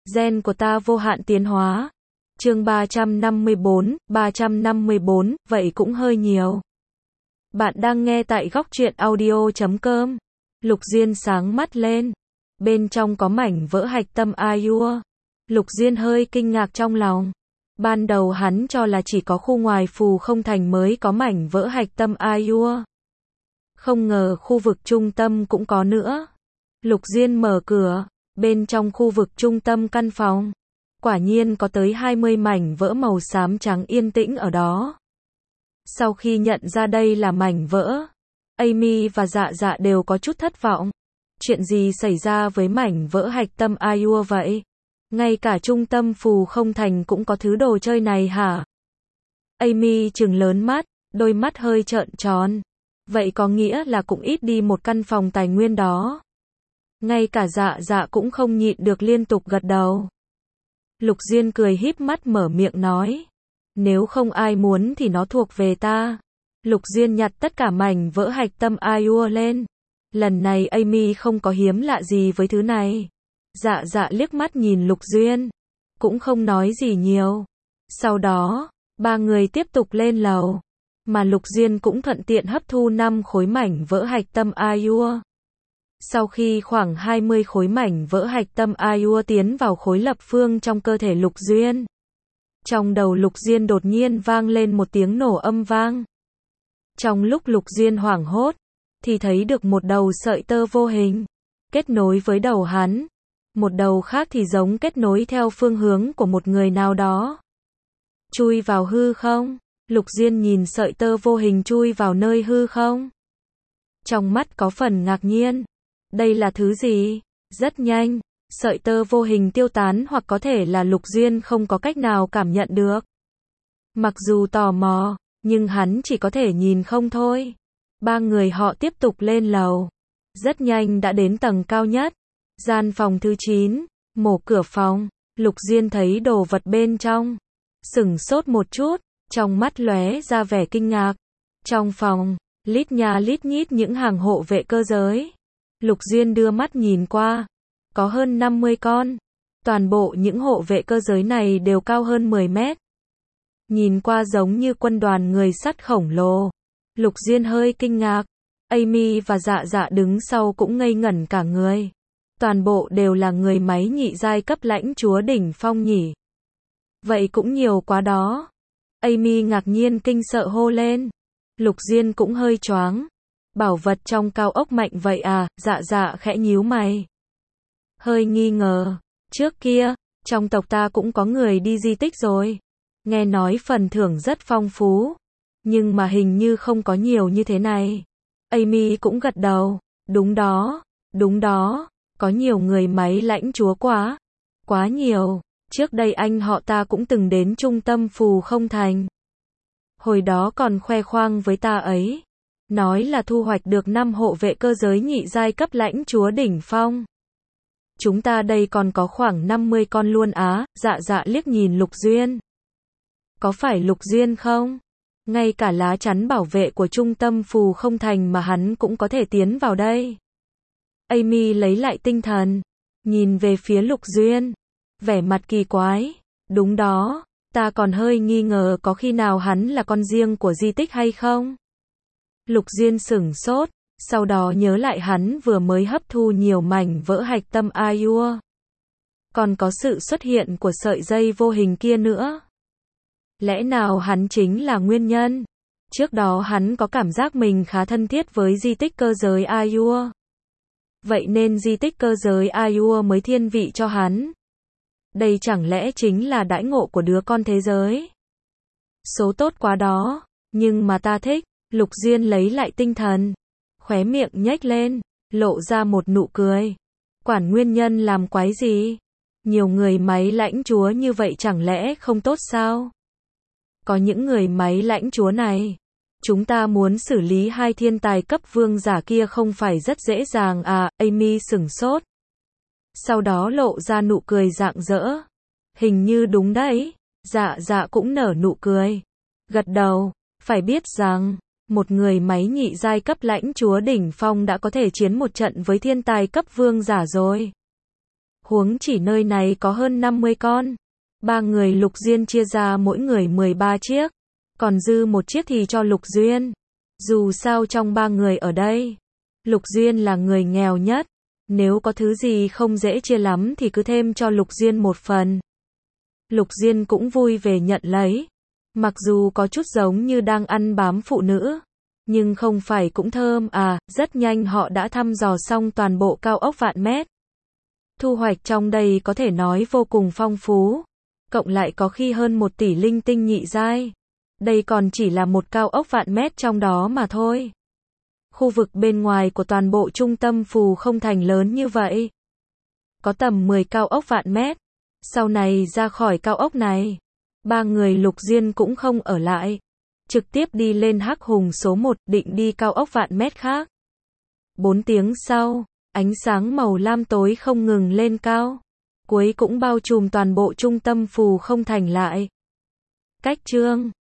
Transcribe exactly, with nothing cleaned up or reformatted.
Gen của ta vô hạn tiến hóa. Chương ba trăm năm mươi bốn, ba trăm năm mươi bốn, vậy cũng hơi nhiều. Bạn đang nghe tại góc truyện audio chấm com. Lục Diên sáng mắt lên. Bên trong có mảnh vỡ hạch tâm Ayua. Lục Diên hơi kinh ngạc trong lòng. Ban đầu hắn cho là chỉ có khu ngoài phù không thành mới có mảnh vỡ hạch tâm Ayua. Không ngờ khu vực trung tâm cũng có nữa. Lục Diên mở cửa. Bên trong khu vực trung tâm căn phòng, quả nhiên có tới hai mươi mảnh vỡ màu xám trắng yên tĩnh ở đó. Sau khi nhận ra đây là mảnh vỡ, Amy và Dạ Dạ đều có chút thất vọng. Chuyện gì xảy ra với mảnh vỡ hạch tâm Ayua vậy? Ngay cả trung tâm phù không thành cũng có thứ đồ chơi này hả? Amy trừng lớn mắt, đôi mắt hơi trợn tròn. Vậy có nghĩa là cũng ít đi một căn phòng tài nguyên đó. Ngay cả Dạ Dạ cũng không nhịn được liên tục gật đầu. Lục Diên cười híp mắt mở miệng nói. Nếu không ai muốn thì nó thuộc về ta. Lục Diên nhặt tất cả mảnh vỡ hạch tâm Ayua lên. Lần này Amy không có hiếm lạ gì với thứ này. Dạ Dạ liếc mắt nhìn Lục Diên, cũng không nói gì nhiều. Sau đó, ba người tiếp tục lên lầu. Mà Lục Diên cũng thuận tiện hấp thu năm khối mảnh vỡ hạch tâm Ayua. Sau khi khoảng hai mươi khối mảnh vỡ hạch tâm Ayua tiến vào khối lập phương trong cơ thể Lục Diên, trong đầu Lục Diên đột nhiên vang lên một tiếng nổ âm vang. Trong lúc Lục Diên hoảng hốt, thì thấy được một đầu sợi tơ vô hình kết nối với đầu hắn, một đầu khác thì giống kết nối theo phương hướng của một người nào đó. Chui vào hư không? Lục Diên nhìn sợi tơ vô hình chui vào nơi hư không. Trong mắt có phần ngạc nhiên. Đây là thứ gì? Rất nhanh, sợi tơ vô hình tiêu tán hoặc có thể là Lục Diên không có cách nào cảm nhận được. Mặc dù tò mò, nhưng hắn chỉ có thể nhìn không thôi. Ba người họ tiếp tục lên lầu. Rất nhanh đã đến tầng cao nhất. Gian phòng thứ chín, mở cửa phòng, Lục Diên thấy đồ vật bên trong. Sửng sốt một chút, trong mắt lóe ra vẻ kinh ngạc. Trong phòng, lít nha lít nhít những hàng hộ vệ cơ giới. Lục Diên đưa mắt nhìn qua, có hơn năm mươi con. Toàn bộ những hộ vệ cơ giới này đều cao hơn mười mét. Nhìn qua giống như quân đoàn người sắt khổng lồ. Lục Diên hơi kinh ngạc. Amy và Dạ Dạ đứng sau cũng ngây ngẩn cả người. Toàn bộ đều là người máy nhị giai cấp lãnh chúa đỉnh phong nhỉ. Vậy cũng nhiều quá đó. Amy ngạc nhiên kinh sợ hô lên. Lục Diên cũng hơi choáng. Bảo vật trong cao ốc mạnh vậy à? Dạ Dạ khẽ nhíu mày. Hơi nghi ngờ. Trước kia, trong tộc ta cũng có người đi di tích rồi. Nghe nói phần thưởng rất phong phú. Nhưng mà hình như không có nhiều như thế này. Amy cũng gật đầu. Đúng đó, đúng đó. Có nhiều người máy lãnh chúa quá. Quá nhiều. Trước đây anh họ ta cũng từng đến trung tâm phù không thành. Hồi đó còn khoe khoang với ta ấy. Nói là thu hoạch được năm hộ vệ cơ giới nhị giai cấp lãnh chúa đỉnh phong. Chúng ta đây còn có khoảng năm mươi con luôn á. Dạ Dạ liếc nhìn Lục Diên. Có phải Lục Diên không? Ngay cả lá chắn bảo vệ của trung tâm phù không thành mà hắn cũng có thể tiến vào đây. Amy lấy lại tinh thần, nhìn về phía Lục Diên, vẻ mặt kỳ quái. Đúng đó, ta còn hơi nghi ngờ có khi nào hắn là con riêng của di tích hay không? Lục Diên sửng sốt, sau đó nhớ lại hắn vừa mới hấp thu nhiều mảnh vỡ hạch tâm Ayua. Còn có sự xuất hiện của sợi dây vô hình kia nữa. Lẽ nào hắn chính là nguyên nhân? Trước đó hắn có cảm giác mình khá thân thiết với di tích cơ giới Ayua. Vậy nên di tích cơ giới Ayua mới thiên vị cho hắn. Đây chẳng lẽ chính là đãi ngộ của đứa con thế giới? Số tốt quá đó, nhưng mà ta thích. Lục Diên lấy lại tinh thần, khóe miệng nhếch lên, lộ ra một nụ cười. Quản nguyên nhân làm quái gì? Nhiều người máy lãnh chúa như vậy chẳng lẽ không tốt sao? Có những người máy lãnh chúa này, chúng ta muốn xử lý hai thiên tài cấp vương giả kia không phải rất dễ dàng à? Amy sửng sốt. Sau đó lộ ra nụ cười rạng rỡ. Hình như đúng đấy. Dạ Dạ cũng nở nụ cười. Gật đầu, phải biết rằng, một người máy nhị giai cấp lãnh chúa đỉnh phong đã có thể chiến một trận với thiên tài cấp vương giả rồi. Huống chỉ nơi này có hơn năm mươi con. Ba người Lục Diên chia ra mỗi người mười ba chiếc. Còn dư một chiếc thì cho Lục Duyên. Dù sao trong ba người ở đây, Lục Duyên là người nghèo nhất. Nếu có thứ gì không dễ chia lắm thì cứ thêm cho Lục Duyên một phần. Lục Duyên cũng vui về nhận lấy. Mặc dù có chút giống như đang ăn bám phụ nữ, nhưng không phải cũng thơm à. Rất nhanh họ đã thăm dò xong toàn bộ cao ốc vạn mét. Thu hoạch trong đây có thể nói vô cùng phong phú. Cộng lại có khi hơn một tỷ linh tinh nhị giai. Đây còn chỉ là một cao ốc vạn mét trong đó mà thôi. Khu vực bên ngoài của toàn bộ trung tâm Phù Không Thành lớn như vậy. Có tầm mười cao ốc vạn mét. Sau này ra khỏi cao ốc này, ba người Lục Diên cũng không ở lại. Trực tiếp đi lên Hắc Hùng số một, định đi cao ốc vạn mét khác. Bốn tiếng sau, ánh sáng màu lam tối không ngừng lên cao. Cuối cũng bao trùm toàn bộ trung tâm Phù Không Thành lại. Cách chương